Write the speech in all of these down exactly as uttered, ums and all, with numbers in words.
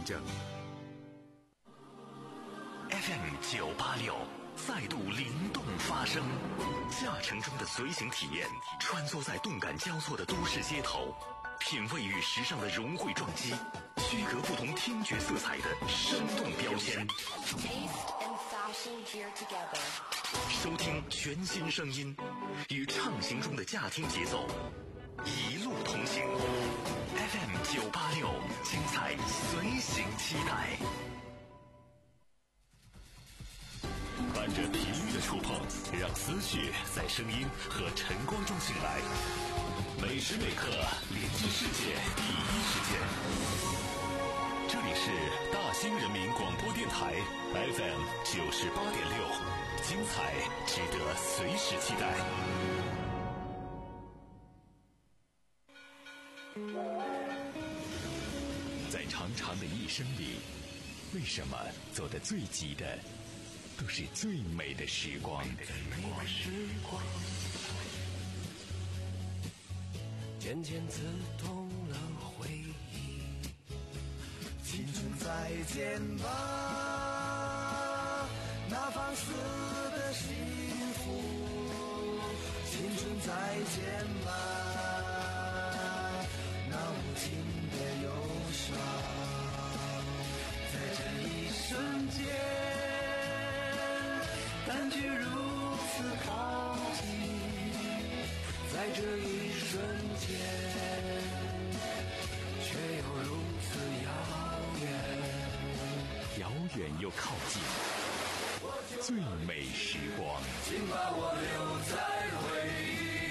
着。F M 九八六再度灵动发声，驾乘中的随行体验，穿梭在动感交错的都市街头，品味与时尚的融汇撞击，区隔不同听觉色彩的生动标签。收听全新声音，与畅行中的驾听节奏一路同行。F M 九八六，精彩随行期待。伴着频率的触碰，让思绪在声音和晨光中醒来。每时每刻连接世界第一时间。这里是大兴人民广播电台 F M 九十八点六，精彩值得随时期待。在长长的一生里，为什么走得最急的都是最美的时光？ 渐渐刺痛了回忆，青春再见吧，那放肆的幸福，青春再见吧，那无尽的忧伤，在这一瞬间感觉如此靠近，在这一瞬间却又如此遥远， 遥远又靠近，最美时光， 请把我留在回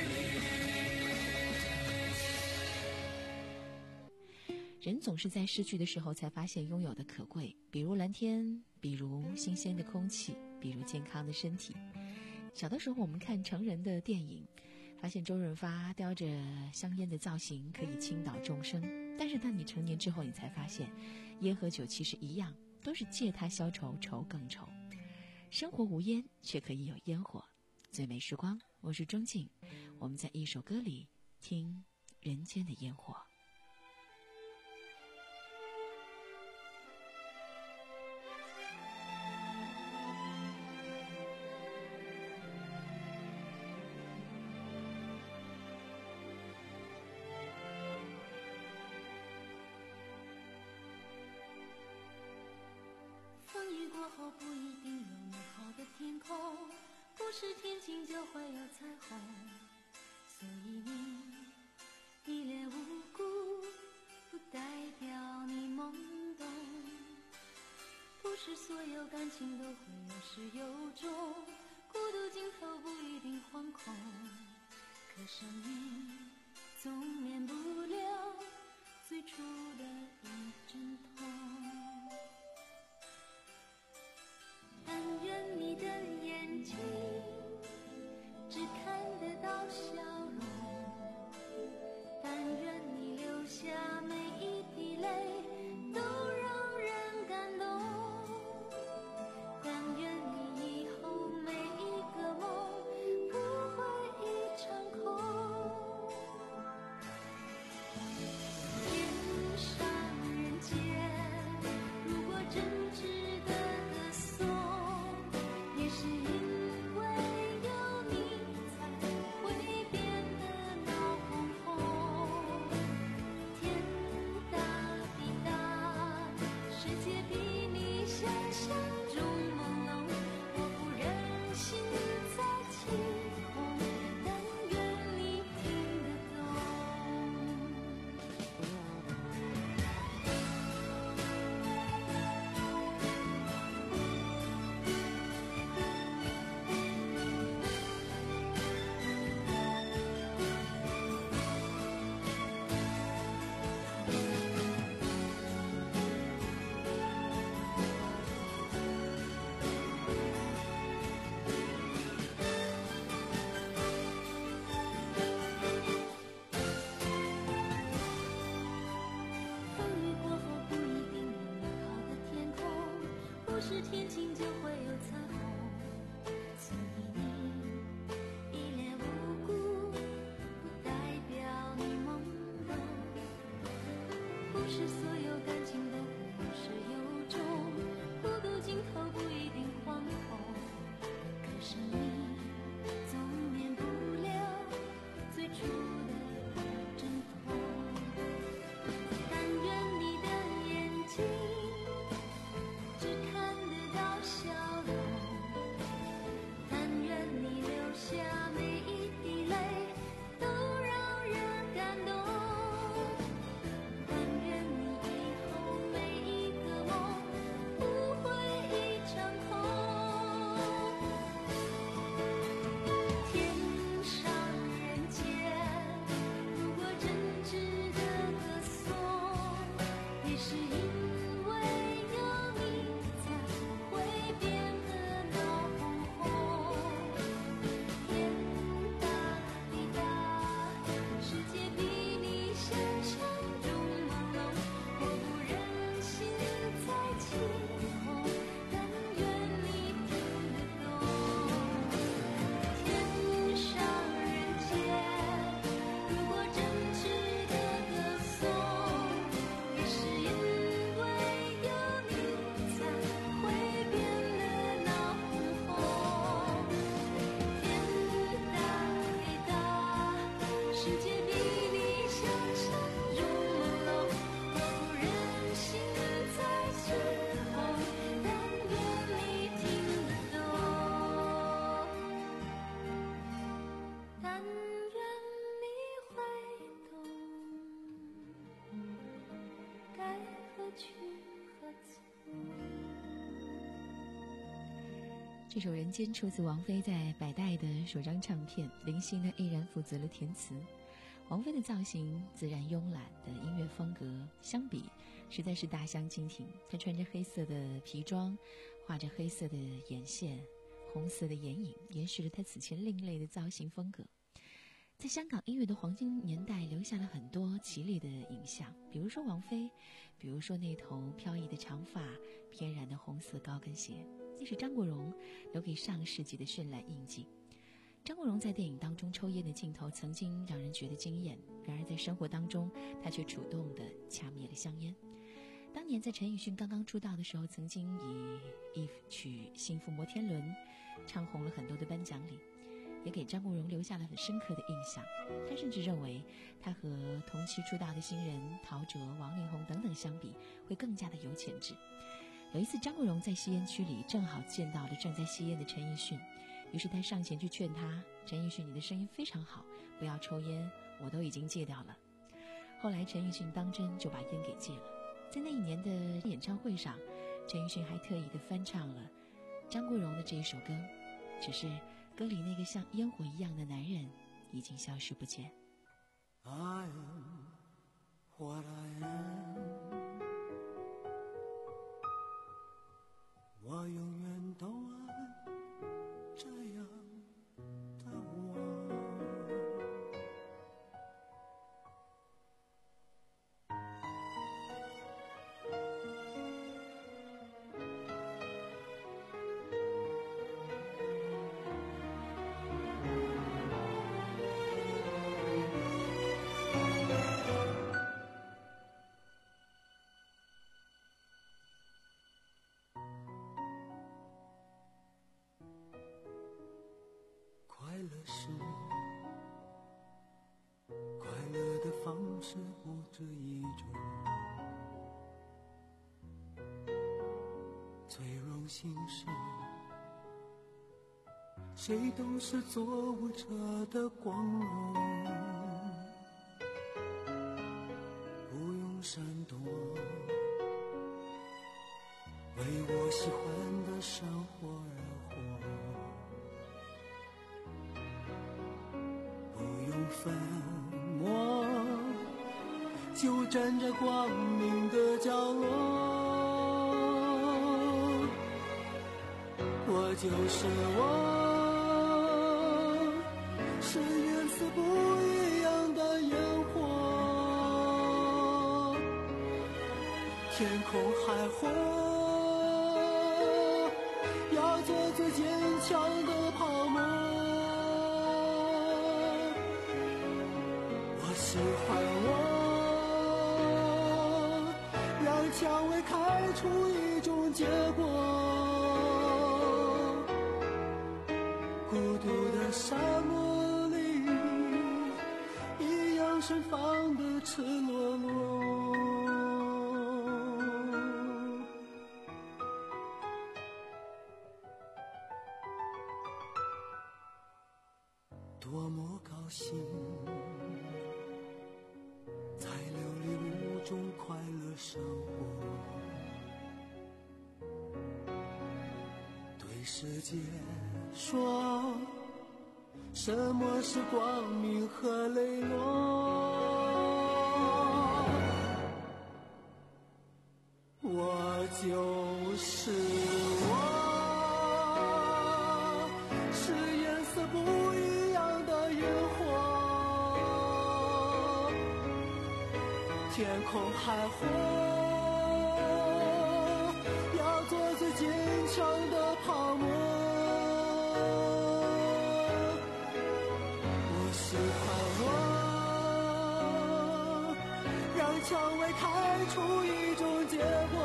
忆里。 人总是在失去的时候才发现拥有的可贵，比如蓝天，比如新鲜的空气，比如健康的身体。小的时候我们看成人的电影，发现周润发叼着香烟的造型可以倾倒众生，但是当你成年之后，你才发现烟和酒其实一样，都是借它消愁，愁更愁。生活无烟，却可以有烟火。最美时光，我是钟静，我们在一首歌里听人间的烟火。 后不一定有美好的天空，不是天晴就会有彩虹，所以你一脸无辜不代表你懵懂，不是所有感情都会有始有终，孤独尽头不一定惶恐，可生命总免不了最初的一阵痛。但愿你的眼睛只看得到笑容，但愿你流下每一滴泪都让人感动，但愿你以后每一个梦不会一场空。天上人间，如果真值得歌颂，是因为有你才会变得闹哄哄，天大地大，世界比你想象中朦胧，我不忍心再起哄，但愿你听得懂。是天晴就会有彩虹，所以你一脸无辜不代表你懵懂，不是所有感情都会有始这首《人间》出自王菲在百代的首张唱片，林夕呢毅然负责了填词。王菲的造型自然慵懒的音乐风格相比实在是大相径庭。她穿着黑色的皮装，画着黑色的眼线，红色的眼影，延续了她此前另类的造型风格。在香港音乐的黄金年代留下了很多绮丽的影像，比如说王菲，比如说那头飘逸的长发，翩然的红色高跟鞋，那是张国荣留给上世纪的绚烂印记。张国荣在电影当中抽烟的镜头曾经让人觉得惊艳，然而在生活当中他却主动地掐灭了香烟。当年在陈奕迅刚刚出道的时候，曾经以一曲《幸福摩天轮》唱红了很多的颁奖礼，也给张国荣留下了很深刻的印象。他甚至认为他和同期出道的新人陶喆、王力宏等等相比会更加的有潜质。有一次张国荣在吸烟区里正好见到了正在吸烟的陈奕迅，于是他上前去劝他，陈奕迅，你的声音非常好，不要抽烟，我都已经戒掉了。后来陈奕迅当真就把烟给戒了。在那一年的演唱会上，陈奕迅还特意的翻唱了张国荣的这一首歌，只是歌里那个像烟火一样的男人已经消失不见。 I am what I am， 我永远都爱这样的我。快乐是快乐的方式不止一种，最荣幸是谁都是做舞者的光荣，不用闪躲，为我喜欢的生活而活，粉墨就站在光明的角落，我就是我，是颜色不一样的烟火，天空海阔，要做最坚强的泡沫，喜欢我，让蔷薇开出一种结果，孤独的沙漠里一样盛放的赤裸裸，多么高兴种快乐生活，对世界说什么是光明和磊落，我就是我，是颜色不一样的烟火，天空海阔，要做最坚强的泡沫，我喜欢我，让蔷薇开出一种结果，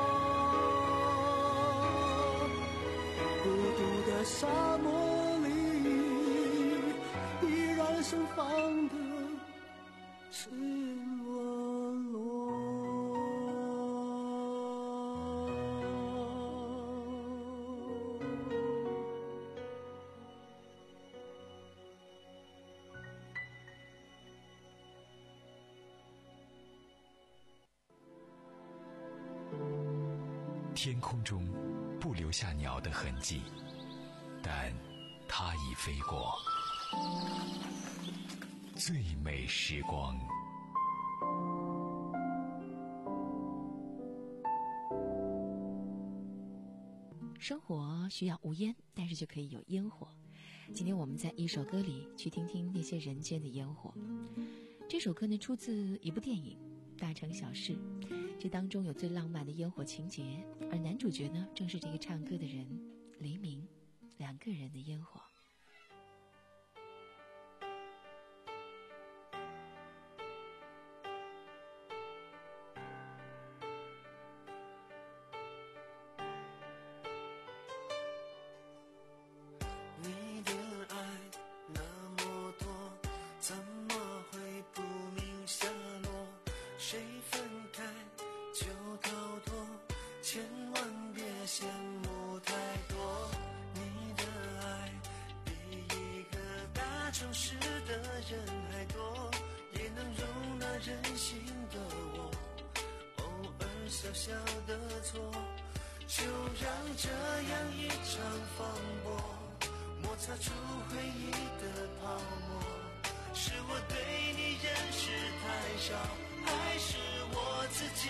孤独的沙漠里依然盛放的赤裸裸。 天空中不留下鸟的痕迹， 但它已飞过。最美时光。 生活需要无烟，但是就可以有烟火。今天我们在一首歌里去听听那些人间的烟火。这首歌呢出自一部电影《大城小事》，这当中有最浪漫的烟火情节，而男主角呢正是这个唱歌的人黎明。两个人的烟火。 你的爱那么多，怎么会不明下落？谁分开就逃脱，千万别羡慕太多。你的爱比一个大城市的人还多，也能容纳任性的我，偶尔小小的错，就让这样一场风波摩擦出回忆的泡沫。是我对你认识太少，还是我自己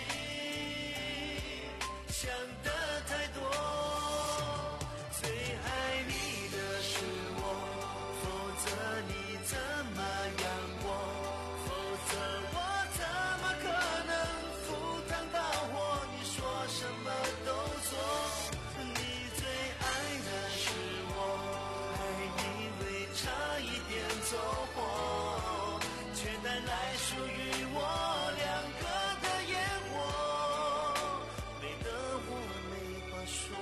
想的太多？最爱你的是我，否则你怎么养我？否则我怎么可能赴汤蹈火？你说什么都错。你最爱的是我，差一点走火，却带来属于我两个的烟火，美得我没话说。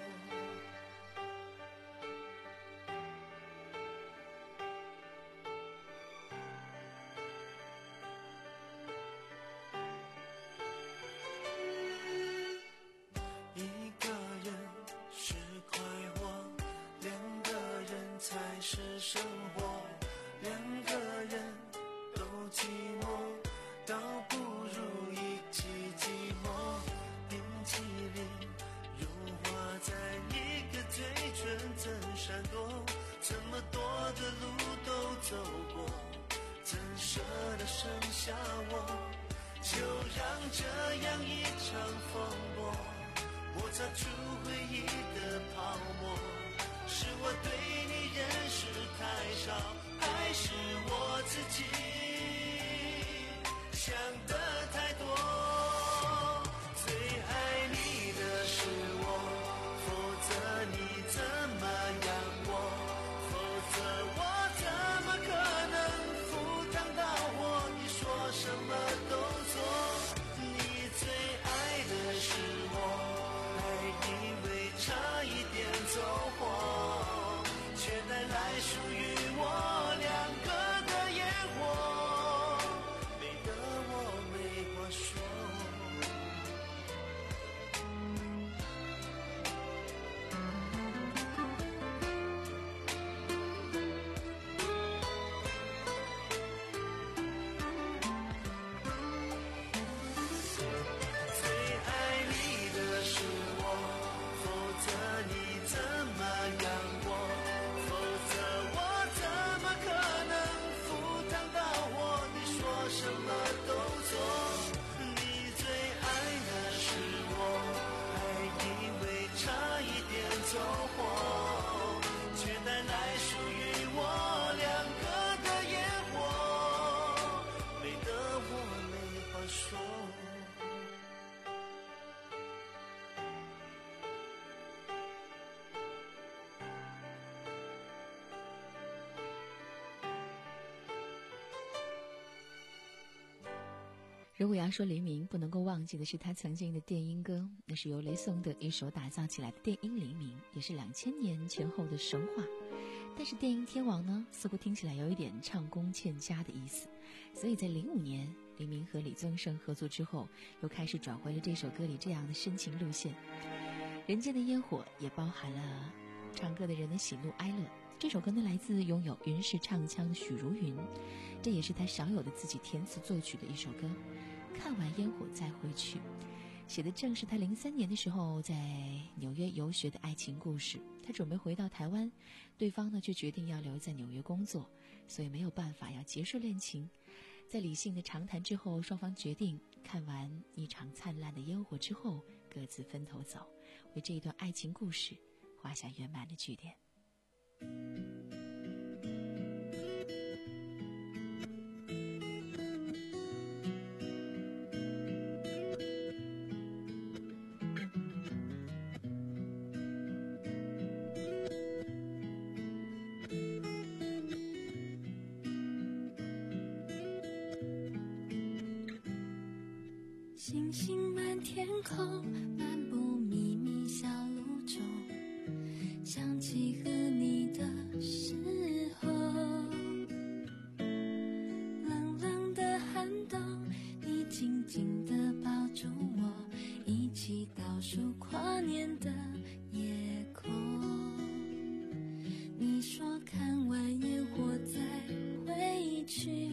一个人是快活，两个人才是生活，两个人都寂寞，倒不如一起寂寞。冰淇淋融化在一个嘴唇，怎闪躲？这么多的路都走过，怎舍得剩下我？就让这样一场风波摩擦出回忆的泡沫。是我对你认识太少，还是我自己想的太多？最爱你的是我，否则你怎么养我？否则我怎么可能赴汤蹈火？你说什么都错。你最爱的是我，还以为差一点走火，却带来属于我两个的烟火，美得我没话说。最爱你的是我，否则你怎么养我？否则我怎么可能赴汤蹈火？你说什么都错。你最爱的是我，还以为差一点走火，却带来属于我两个的烟火，美得我没话说。 如果要说黎明，不能够忘记的是他曾经的电音歌，那是由雷颂德一手打造起来的电音黎明，也是两千年前后的神话。但是电音天王呢，似乎听起来有一点唱功欠佳的意思，所以在零五年黎明和李宗盛合作之后，又开始转回了这首歌里这样的深情路线。人间的烟火也包含了唱歌的人的喜怒哀乐。这首歌呢来自拥有云式唱腔的许茹芸，这也是她少有的自己填词作曲的一首歌。看完烟火再回去， 写的正是他零三年的时候在纽约游学的爱情故事。他准备回到台湾，对方呢却决定要留在纽约工作，所以没有办法要结束恋情。在理性的长谈之后，双方决定看完一场灿烂的烟火之后，各自分头走，为这一段爱情故事画下圆满的句点。 星星满天空，漫步秘密小路中，想起和你的时候，冷冷的寒冬，你紧紧地抱住我，一起倒数跨年的夜空。你说看完烟火再回去，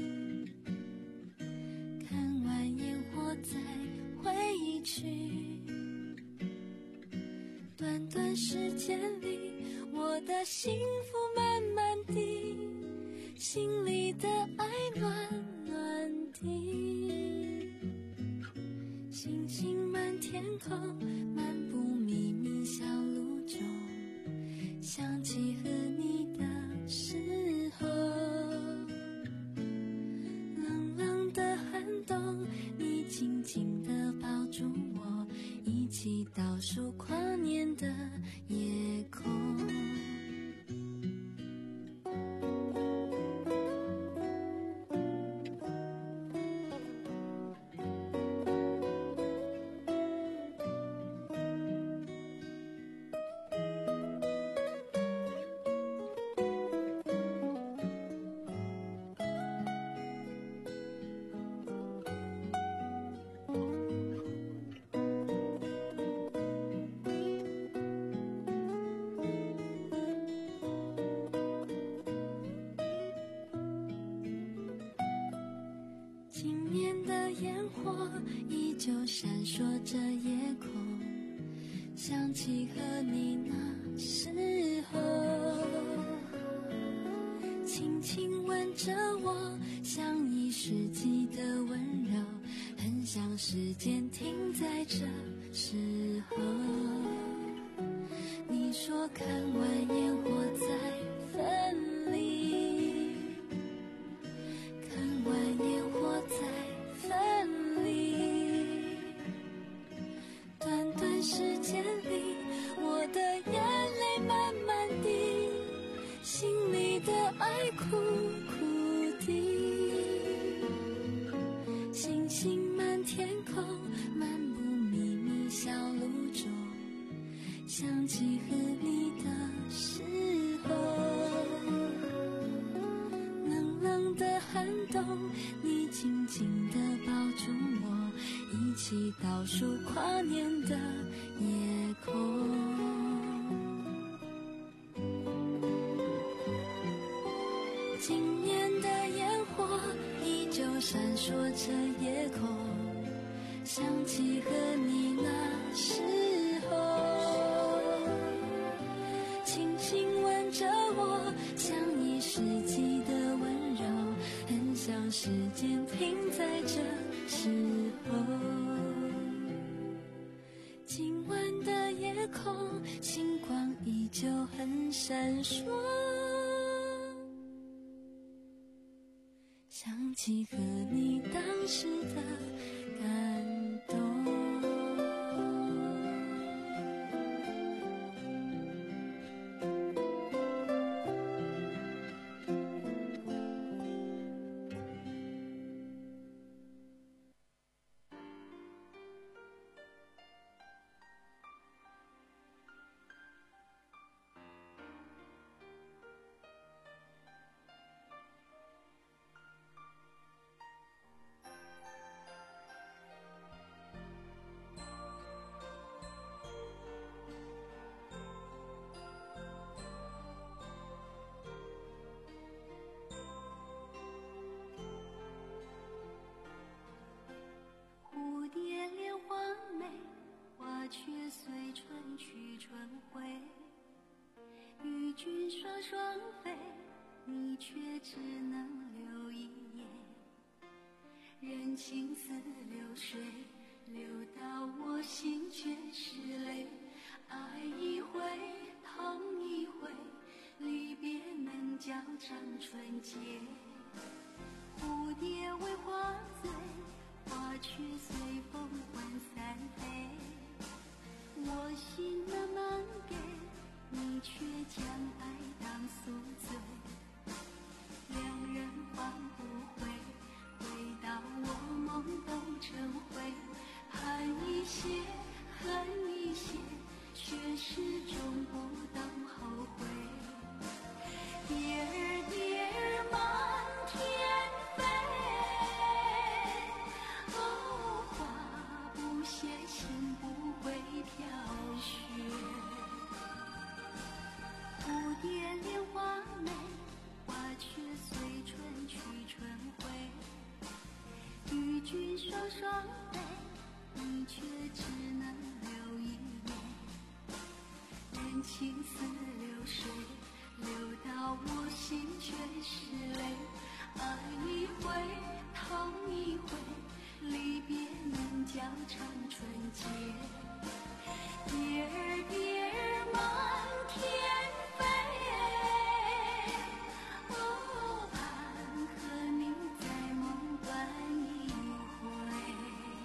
再回去，短短时间里，我的幸福慢慢地，心里的爱暖暖的。星星满天空，漫步秘密小路中，想起和你的时候，冷冷的寒冬，你紧紧地抱住我，一起倒数跨年的夜空。今年的烟火依旧闪烁着夜空，想起和你那时候，轻轻吻着我，像一世纪的温柔，很想时间停在这时候。你说看完烟火再分离，看完烟火再分离，短短时间里，我的眼泪慢慢地，心里的爱苦苦地。星星满天空，漫步秘密小路中，想起和你的时候，冷冷的寒冬，你紧紧地抱住我，一起倒数跨年的夜空。今年的烟火依旧闪烁着夜空，想起和你那时候，轻轻吻着我，像一世纪的温柔，很想时间停在这时候。今晚的夜空，星光依旧很闪烁，想起和你当时的感动。 花却随春去春回，与君双双飞，你却只能留一眼。人情似流水，流到我心却是泪。爱一回，痛一回，离别能较长春节。蝴蝶为花醉，花却随风涣散飞。我心慢慢给，你却将爱当宿醉。两人换不回，回到我梦都成灰。盼一些，恨一些，却始终不懂后悔。蝶儿蝶儿满天飞，哦，花不谢，心不会飘雪。蝴蝶莲花美，花却随春去春回。与君双双飞，你却只能留一眼。人情似流水，流到我心却是泪。爱一回，痛一回，离别能较长春节。蝶儿蝶儿满天飞，哦，盼和你在梦断一回。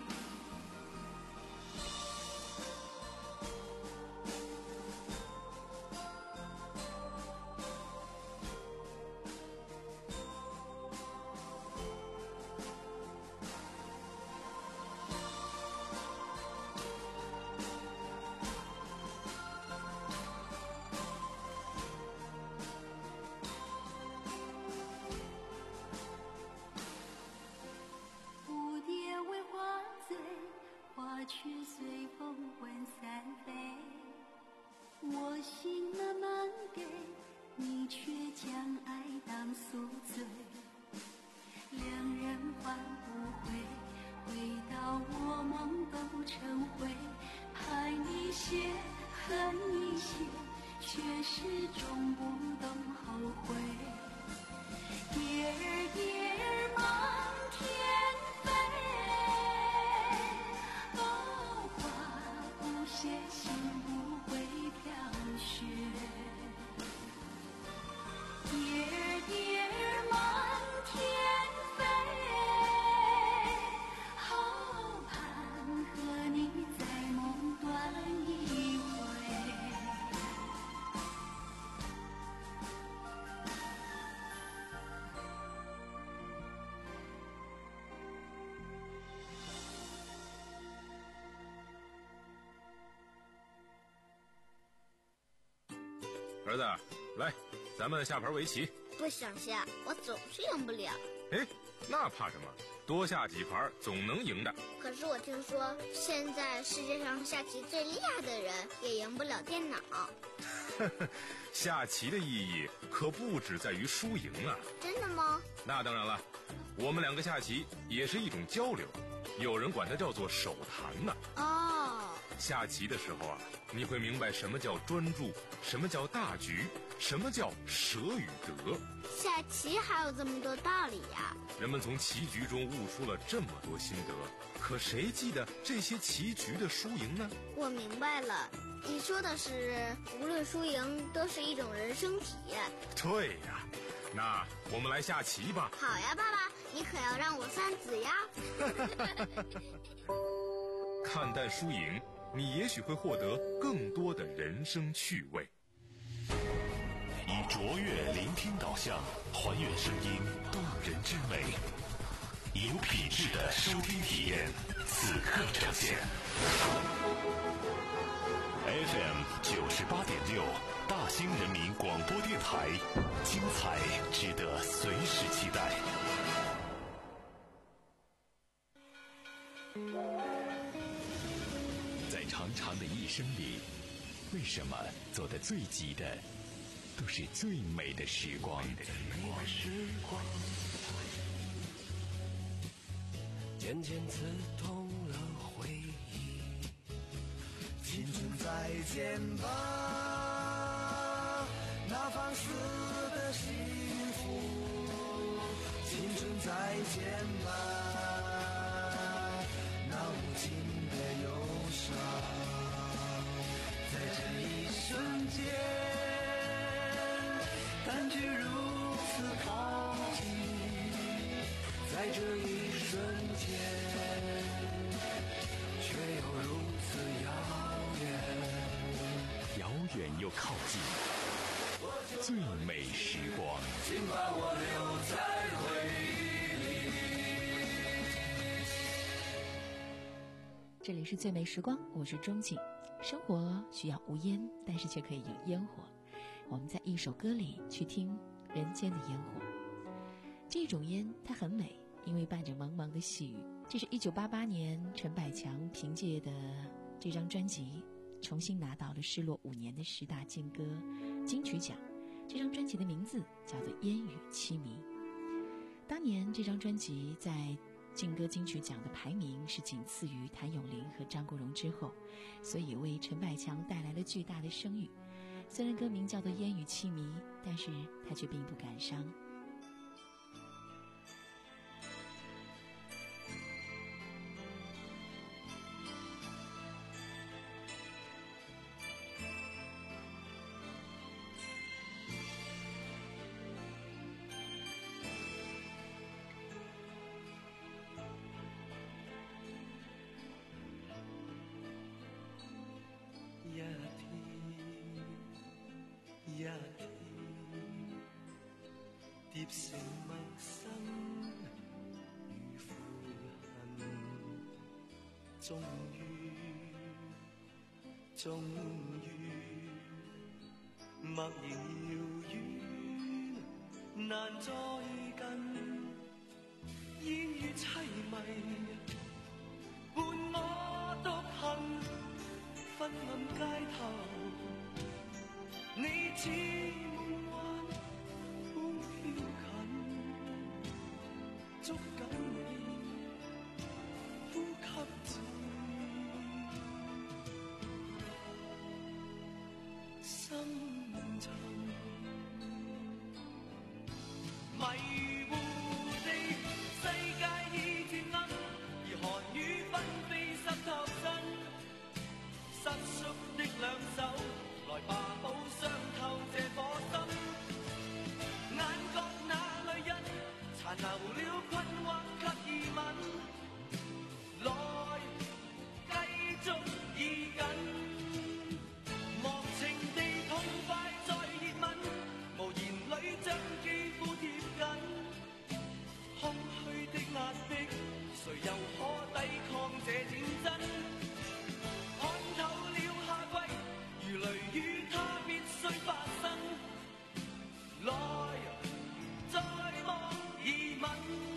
蝴蝶为花醉，花却随风涣散飞。我心慢慢给，你却将爱当宿醉。两人换不回，回到我梦都成灰。盼一些，恨一些，却始终不懂后悔。蝶儿蝶儿满天飞，哦，花不谢，心不会飘雪。蝶儿蝶儿满天飞，好盼和你在梦断一回。 儿子，来，咱们下盘围棋。 不想下，我总是赢不了。 哎，那怕什么？多下几盘总能赢的。 可是我听说，现在世界上下棋最厉害的人也赢不了电脑。 下棋的意义可不只在于输赢啊。 真的吗？ 那当然了，我们两个下棋也是一种交流，有人管它叫做手谈呢。 哦， 下棋的时候啊，你会明白什么叫专注，什么叫大局，什么叫舍与得。 下棋还有这么多道理呀！ 人们从棋局中悟出了这么多心得，可谁记得这些棋局的输赢呢？ 我明白了，你说的是无论输赢都是一种人生体验。 对呀，那我们来下棋吧。 好呀，爸爸，你可要让我算子呀。 看淡输赢，你也许会获得更多的人生趣味。 以卓越聆听导向，还原声音动人之美，以有品质的收听体验，此刻呈现。F M 九十八点六，大兴人民广播电台，精彩值得随时期待。在长长的一生里，为什么走得最急的都是最美的时光？ 渐渐刺痛了回忆， 再见吧，那放肆的幸福，青春再见吧，那无尽的忧伤，在这一瞬间，感觉如此靠近，在这一瞬间，却又如此遥远。 遥远又靠近，最美时光。 请把我留在回这里是最美时光，我是钟景。生活需要无烟，但是却可以有烟火。我们在一首歌里去听人间的烟火。这种烟它很美，因为伴着蒙蒙的细雨。这是一九八八年陈百强凭借的这张专辑重新拿到了失落五年的十大金歌金曲奖。这张专辑的名字叫做《烟雨凄迷》。当年这张专辑在劲歌金曲奖的排名是仅次于谭咏麟和张国荣之后，所以为陈百强带来了巨大的声誉。虽然歌名叫做《烟雨凄迷》，但是他却并不感伤。 一天一天，疊成陌生與悔恨，終於終於，默然遙遠，難再近，煙雨凄迷，伴我獨行。昏暗街頭，你似夢幻般飄近，捉緊你，呼吸至深沉，迷糊地世界已漸暗，而寒雨紛飛濕透身。失縮的兩手，來吧，好傷透這顆心。眼角那淚印，殘留了困惑及疑問。來，繼續依緊，忘情地痛快再熱吻，無言裏將肌膚貼緊。空虛的壓迫，誰又可抵抗這戰爭？透了夏季，如雷雨，它必須發生。來，再望疑問。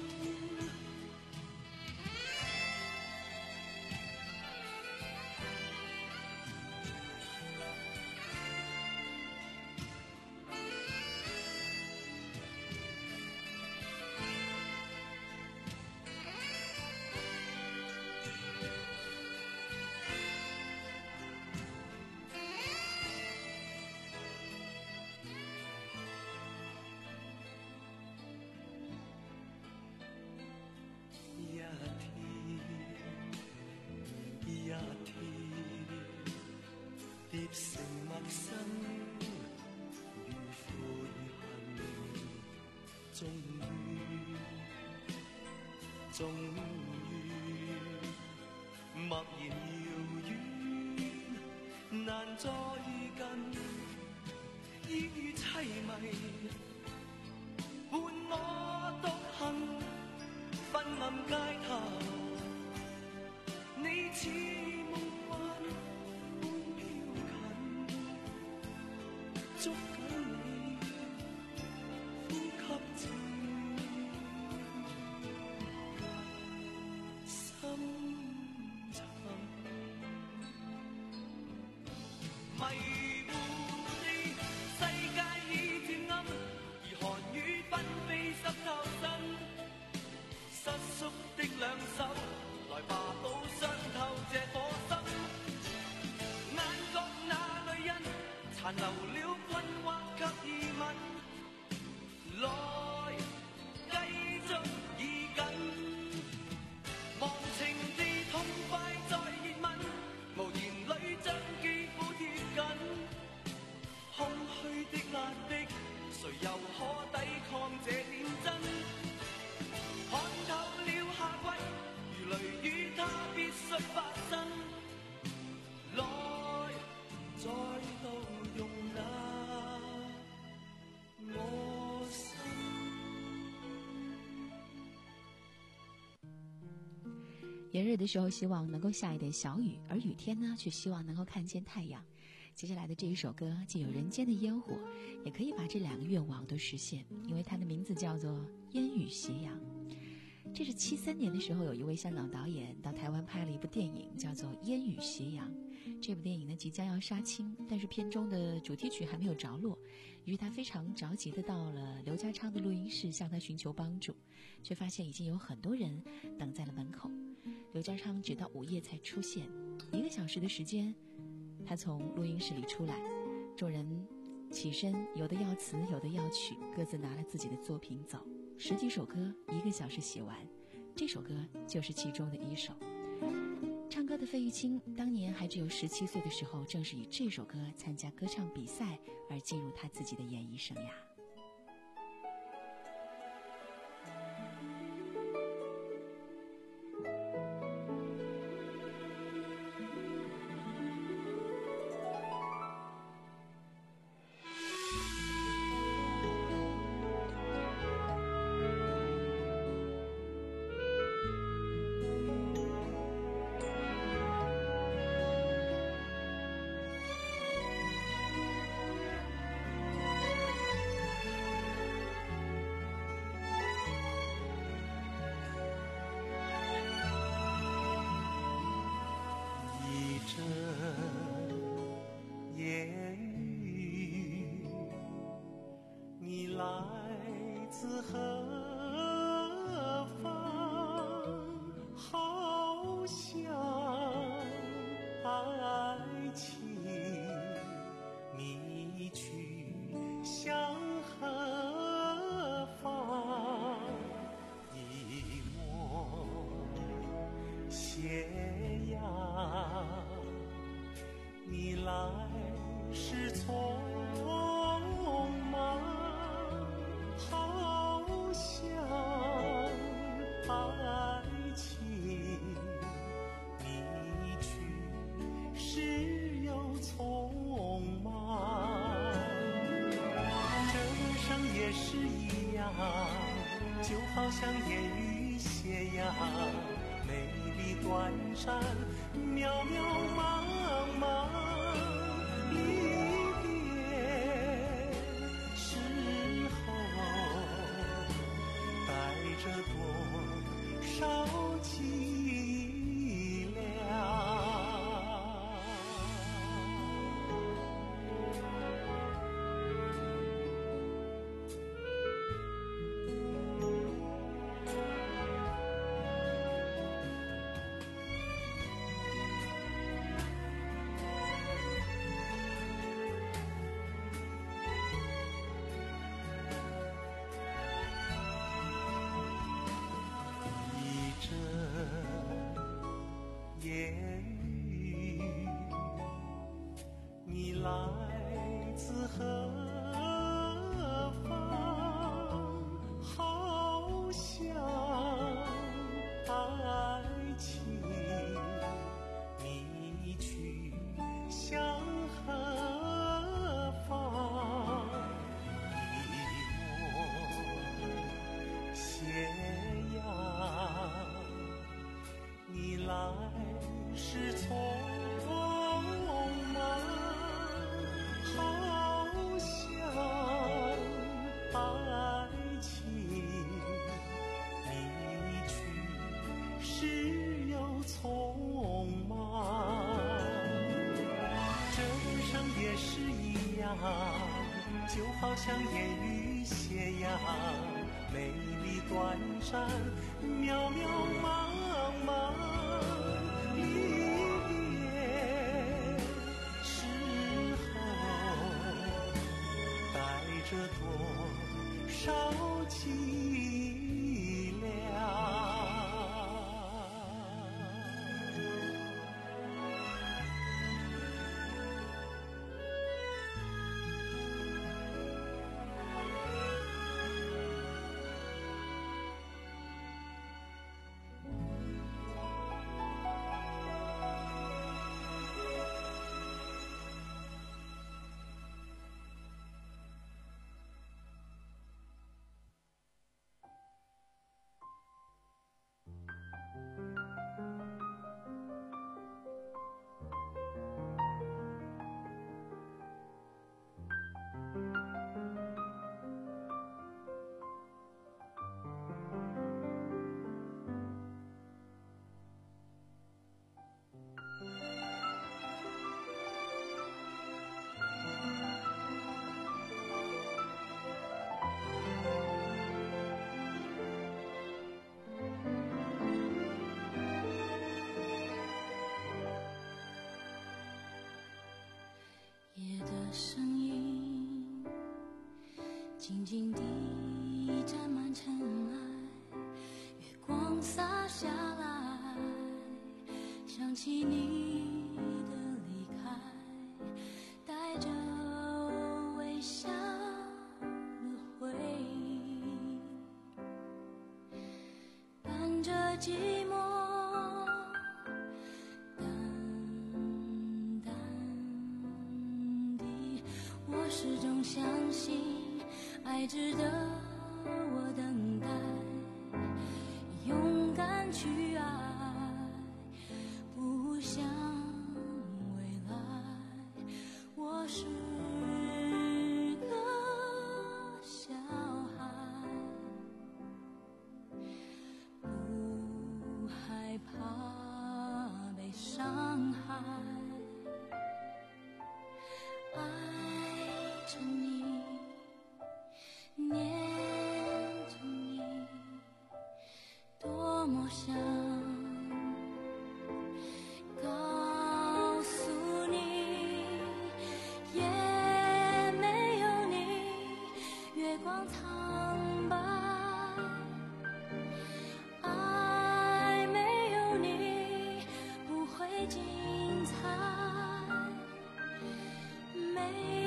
疊成陌生與悔恨，終於終於默然遙遠，難再近，煙雨凄迷，伴我獨行，昏暗街頭，你似夢幻捉緊你，呼吸至深沉，迷糊地世界已漸暗，而寒雨紛飛濕透身。失縮的兩手，來吧，好傷透這顆心。眼角殘留了困惑及疑問，來繼續移緊，忘情地痛快再熱吻，無言裏將肌膚貼緊，空虛的壓迫，誰又可抵抗這點真？看透了夏季，如雷與它必須發生，來再度容納我心。 炎热的时候希望能够下一点小雨，而雨天呢却希望能够看见太阳。接下来的这一首歌既有人间的烟火，也可以把这两个愿望都实现，因为它的名字叫做《烟雨斜阳》。这是七三年的时候，有一位香港导演到台湾拍了一部电影，叫做《烟雨斜阳》。这部电影呢即将要杀青，但是片中的主题曲还没有着落，于是他非常着急的到了刘家昌的录音室向他寻求帮助，却发现已经有很多人等在了门口。刘家昌直到午夜才出现，一个小时的时间，他从录音室里出来，众人起身，有的要词，有的要曲，各自拿了自己的作品走。十几首歌，一个小时写完，这首歌就是其中的一首。唱歌的费玉清当年还只有十七岁的时候，正是以这首歌参加歌唱比赛而进入他自己的演艺生涯。 就好像烟雨斜阳，美丽短暂，渺渺茫茫，离别时候带着多少凄凉。烟雨，你来自何方？好像爱情，你去向何方？一抹斜阳，你来是匆忙，好像爱情，你去时又匆忙。这生也是一样，就好像烟雨斜阳，美丽短暂，渺渺茫茫。离别时候着多少凄凉。 声音静静地沾满尘埃，月光洒下来，想起你的离开，带着微笑的回忆，伴着寂寞始终相信爱值得我等待，勇敢去爱，不想未来。我是个小孩，不害怕被伤害，爱着你，念着你，多么想告诉你，也没有你，月光苍白，爱没有你，不会精彩，没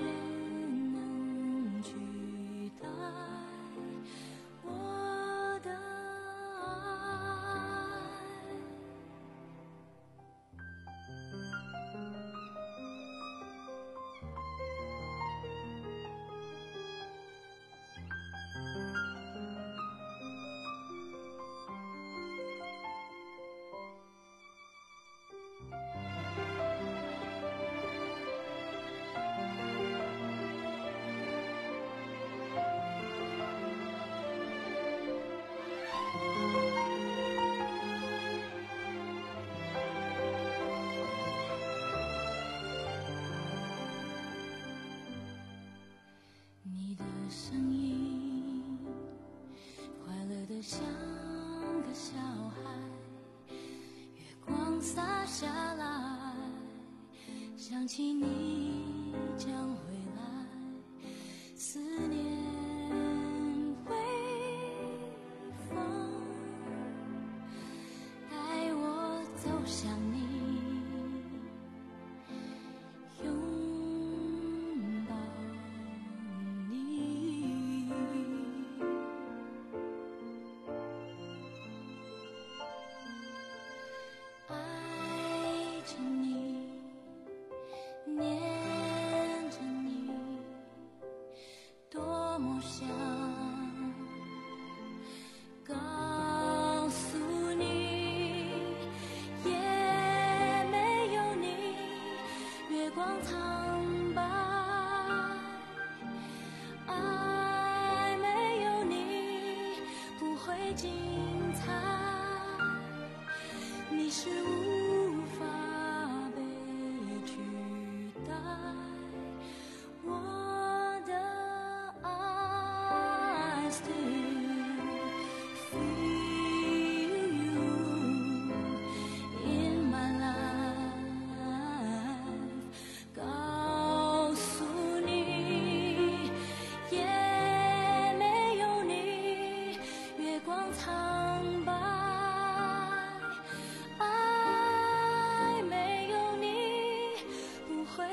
声音快乐的像个小孩，月光洒下来，想起你将回来，思念微风带我走向你，精彩，你是无法被取代，我的爱 still feel you in my life。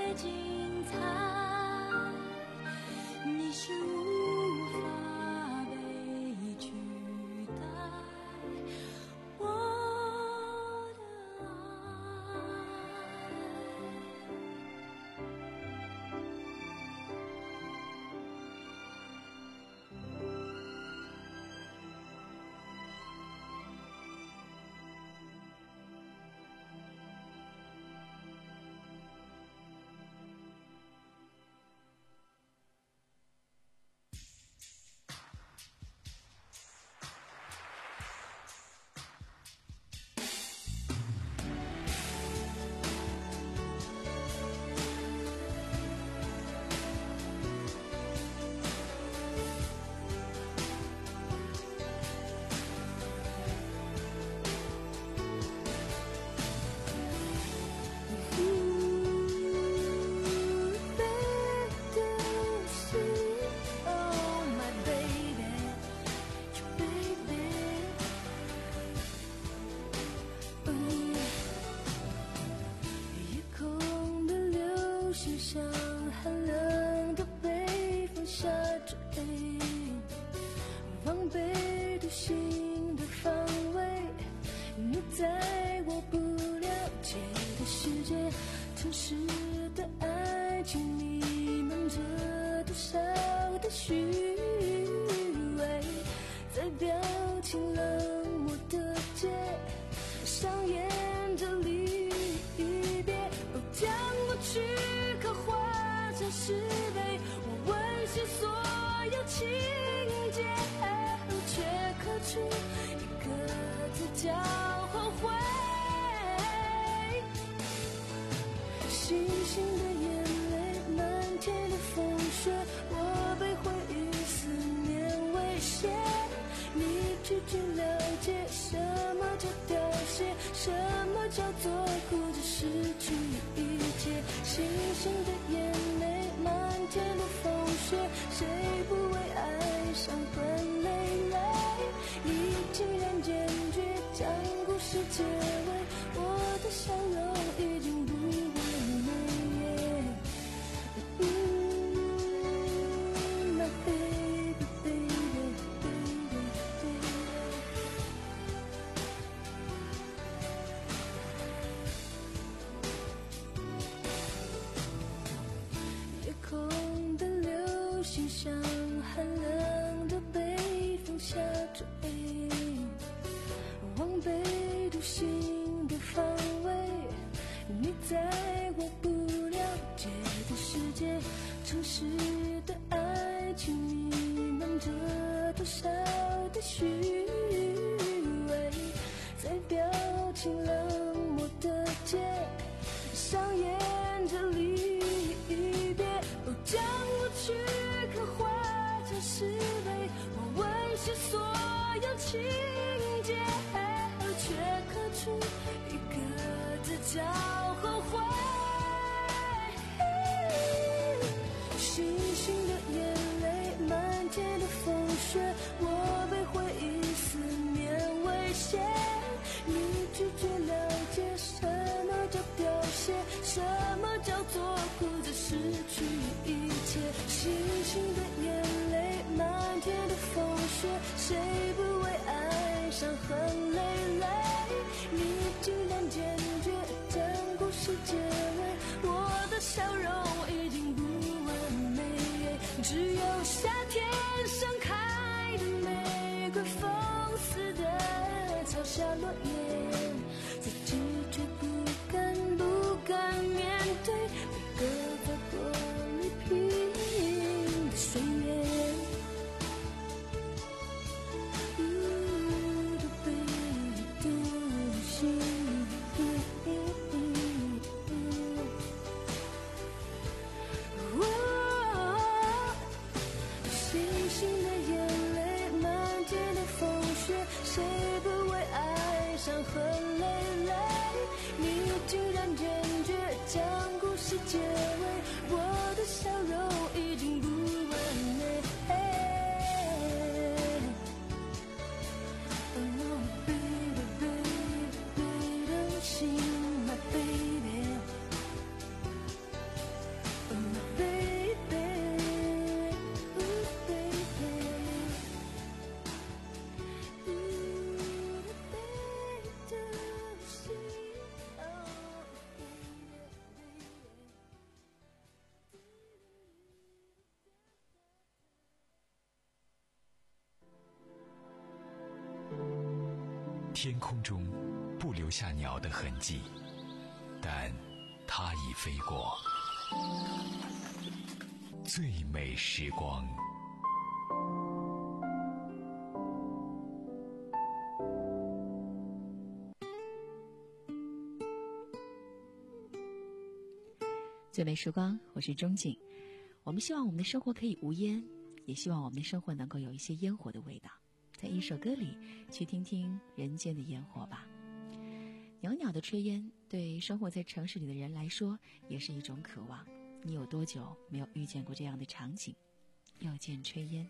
精彩，你是无法被取代，我的爱。像寒冷的北风下着雨，往北独行的方位，你在我不了解的世界，城市的爱情弥漫着多少的虚伪，在表情冷漠的街上演着离别，哦，将过去刻画成石碑，我温习所有情节，却刻出一个字叫后悔。星星的眼泪，漫天的风雪，我被回忆思念威胁。你拒绝了解什么叫凋谢，什么叫做哭着失去一切。星星的眼泪，漫天的风雪，谁不为爱伤痕累累？你竟然坚决将故事结尾，我的笑容已经不完美。嗯 My baby, baby, baby, baby。夜空的流星像寒冷的北风下着雨，往北独行的方位，你在我不了解的世界，城市的爱情弥漫着多少的虚伪，在表情冷漠的街上演着离别，哦，将过去刻画成石碑，我温习所有情节，却刻出一个字叫后悔。星星的眼泪，漫天的风雪，我被回忆思念威胁。你拒绝了解什么叫凋谢，什么叫做哭着失去一切。星星的眼泪，漫天的风雪，谁不为爱伤痕累累？你竟然坚决将故事结尾，我的笑容已经不完美，只有夏天盛开的玫瑰，风似的敲下落叶，自己却不敢不敢面对每个在玻璃瓶的岁月。嘟贝嘟西，星星的眼泪，漫天的风雪，谁不为爱伤痕累累？你竟然坚决将故事结尾，我的笑容已经不完美。Oh baby, baby, baby, don't see my baby。 天空中不留下鸟的痕迹，但它已飞过。最美时光。 最美时光，我是钟景。我们希望我们的生活可以无烟，也希望我们的生活能够有一些烟火的味道。在一首歌里去听听人间的烟火吧。袅袅的炊烟对生活在城市里的人来说也是一种渴望。你有多久没有遇见过这样的场景？又见炊烟。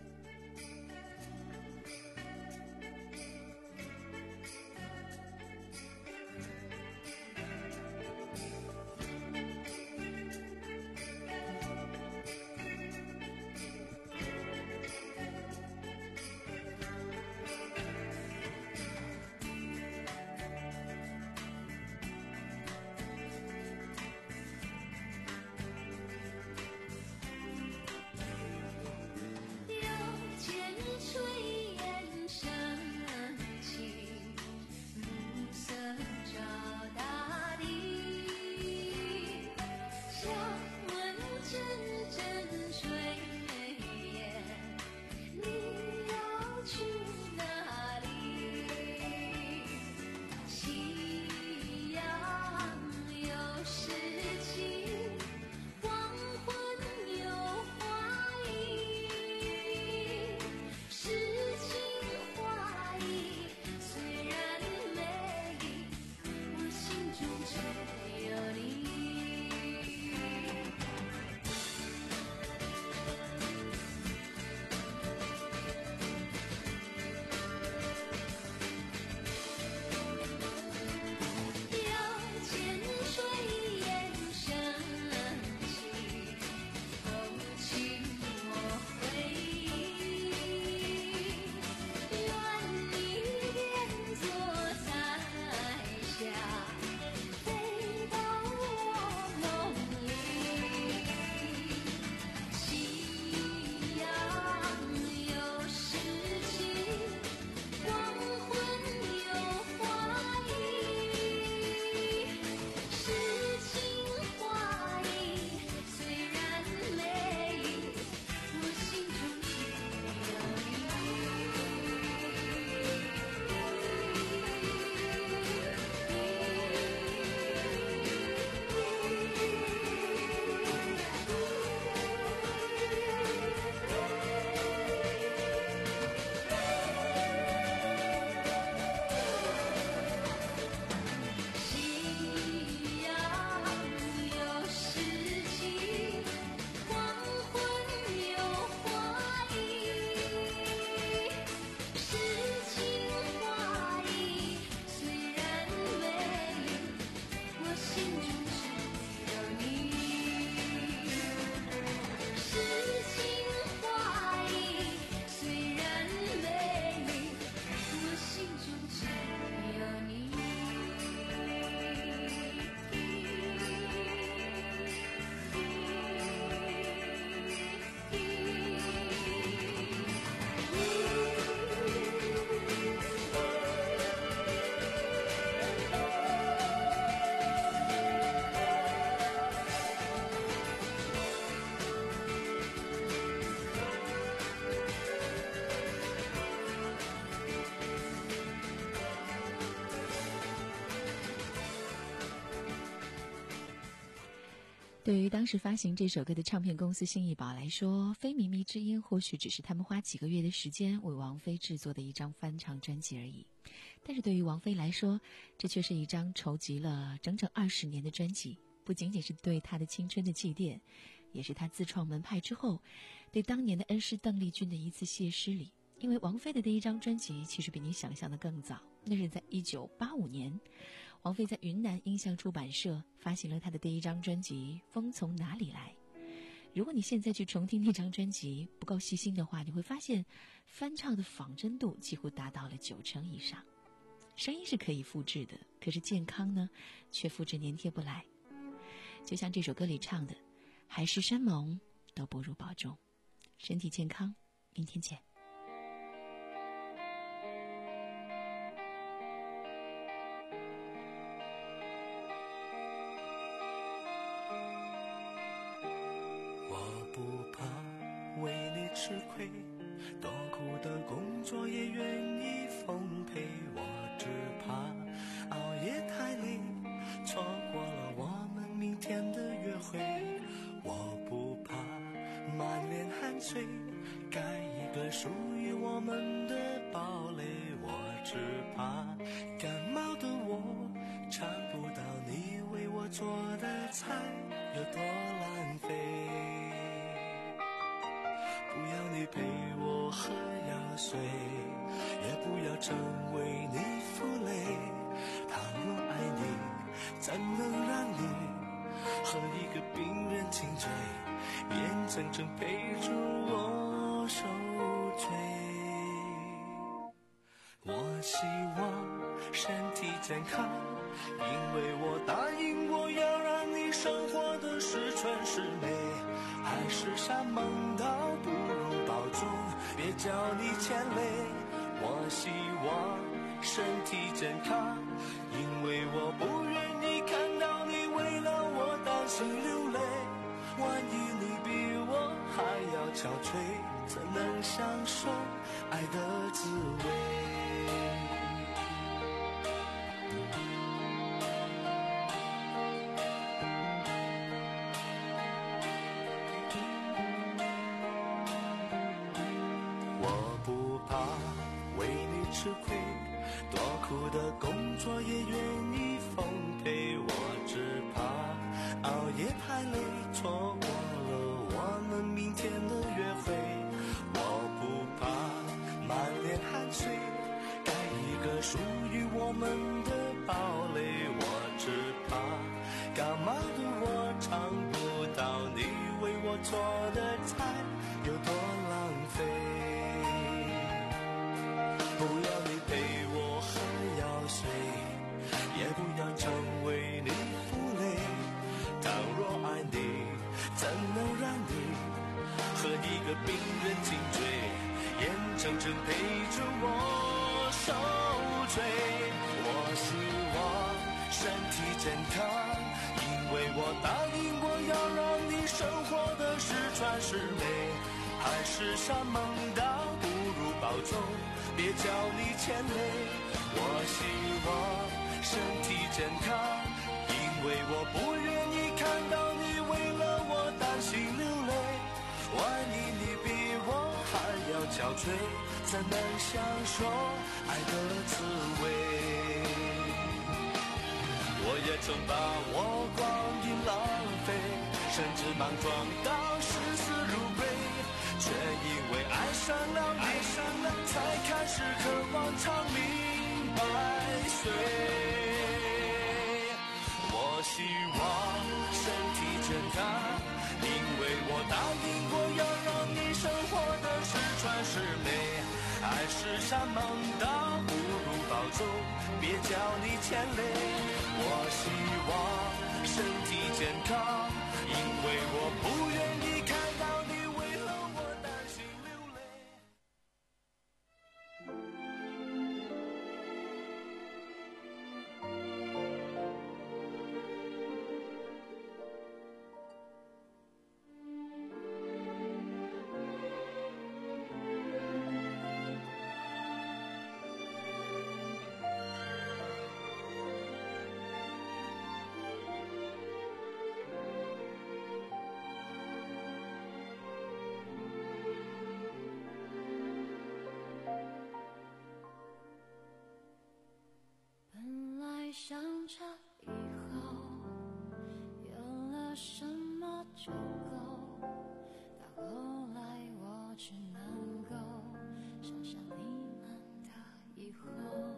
对于当时发行这首歌的唱片公司新艺宝来说，《非靡靡之音》或许只是他们花几个月的时间为王菲制作的一张翻唱专辑而已。但是对于王菲来说，这却是一张筹集了整整二十年的专辑，不仅仅是对她的青春的祭奠，也是她自创门派之后对当年的恩师邓丽君的一次谢师礼。因为王菲的第一张专辑其实比你想象的更早，那是在一九八五年，王菲在云南音像出版社发行了她的第一张专辑《风从哪里来》。如果你现在去重听那张专辑，不够细心的话，你会发现翻唱的仿真度几乎达到了九成以上。声音是可以复制的，可是健康呢，却复制粘贴不来。就像这首歌里唱的，海誓山盟都不如保重，身体健康，明天见。 不怕为你吃亏，多苦的工作也愿意奉陪。我只怕熬夜太累，错过了我们明天的约会。我不怕满脸汗水，盖一个属于我们的堡垒。我只怕感冒的我尝不到你为我做的菜有多浪费。不要你陪我喝药水，也不要成为你负累。倘若爱你，怎能让你和一个病人亲嘴，眼睁睁陪着我受罪。我希望身体健康，因为我答应我要让你生活的十全十美。海誓山盟倒不如保重，别叫你牵累。我希望身体健康，因为我不愿意看到你为了我担心流泪。万一你比我还要憔悴，怎能享受爱的滋味？我不怕为你吃亏，多苦的工作也愿意奉陪。我只怕熬夜太累，错过了我们明天的约会。我不怕满脸汗水，盖一个属于我们的堡垒。我只怕感冒的我尝不到你为我做的菜有多浪费。不要你陪我喝药水，也不要成为你负累。倘若爱你，怎能让你和一个病人紧追，眼睁睁陪着我受罪。我希望身体健康，因为我答应我要让你生活的十全十美。海誓山盟倒不如保重，别叫你牵累。我希望身体健康，因为我不愿意看到你为了我担心流泪。万一你比我还要憔悴，怎能享受爱的滋味？我也曾把我光阴浪费，甚至莽撞到视死如归，却因为爱上了你，才开始渴望长命百岁。我希望身体健康，因为我答应过要让你生活的十全十美。海誓山盟倒不如保重，别叫你牵累。我希望身体健康，因为我不愿意看到你为了我担心流泪。 本来想着以后有了什么就够，到后来我只能够想象你们的以后。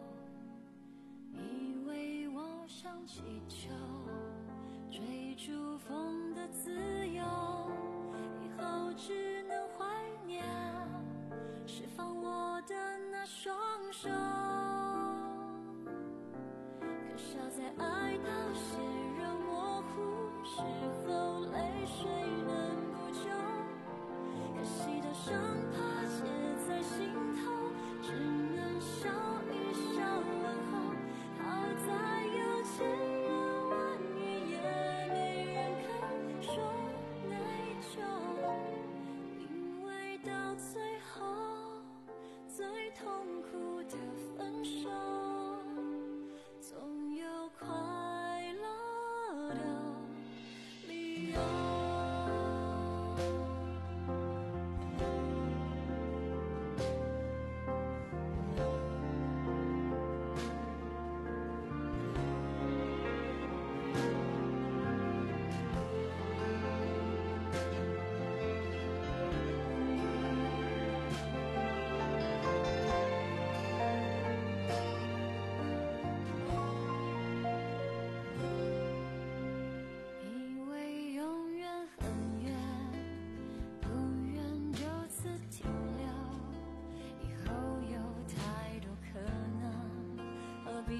以为我像气球追逐风的自由，以后只能怀念释放我的那双手。可笑在爱到血肉模糊时候，泪水能补救。可惜的伤疤结在心头，只能笑一笑问候。好在有情人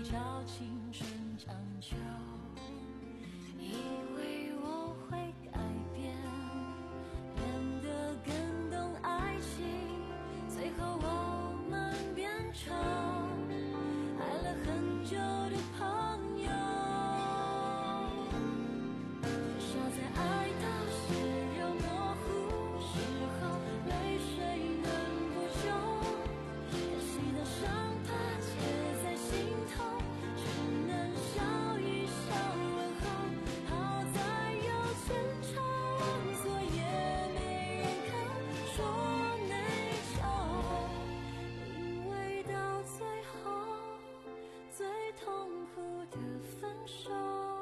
叫青春长久，以为我会改变，变得更懂爱情，最后我们变成爱了很久的朋友。少在爱到血肉模糊时候，泪水能补救，可惜的伤疤结在心头，只能笑一笑问候。好在有千差万错，也没人肯说内疚，因为到最后最痛苦的分手，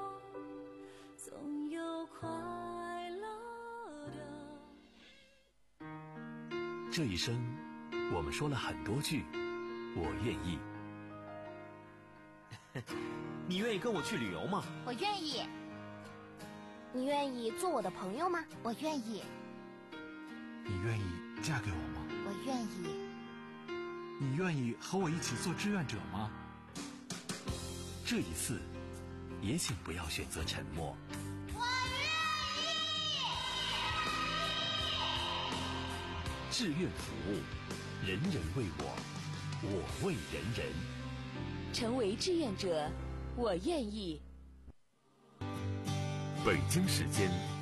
总有快乐的。 这一生，我们说了很多句“我愿意”。 你愿意跟我去旅游吗？ 我愿意。你愿意做我的朋友吗？我愿意。 你愿意嫁给我吗？ 我愿意。 你愿意和我一起做志愿者吗？ 这一次，也请不要选择沉默。 我愿意。 志愿服务，人人为我，我为人人。 成为志愿者，我愿意。 北京时间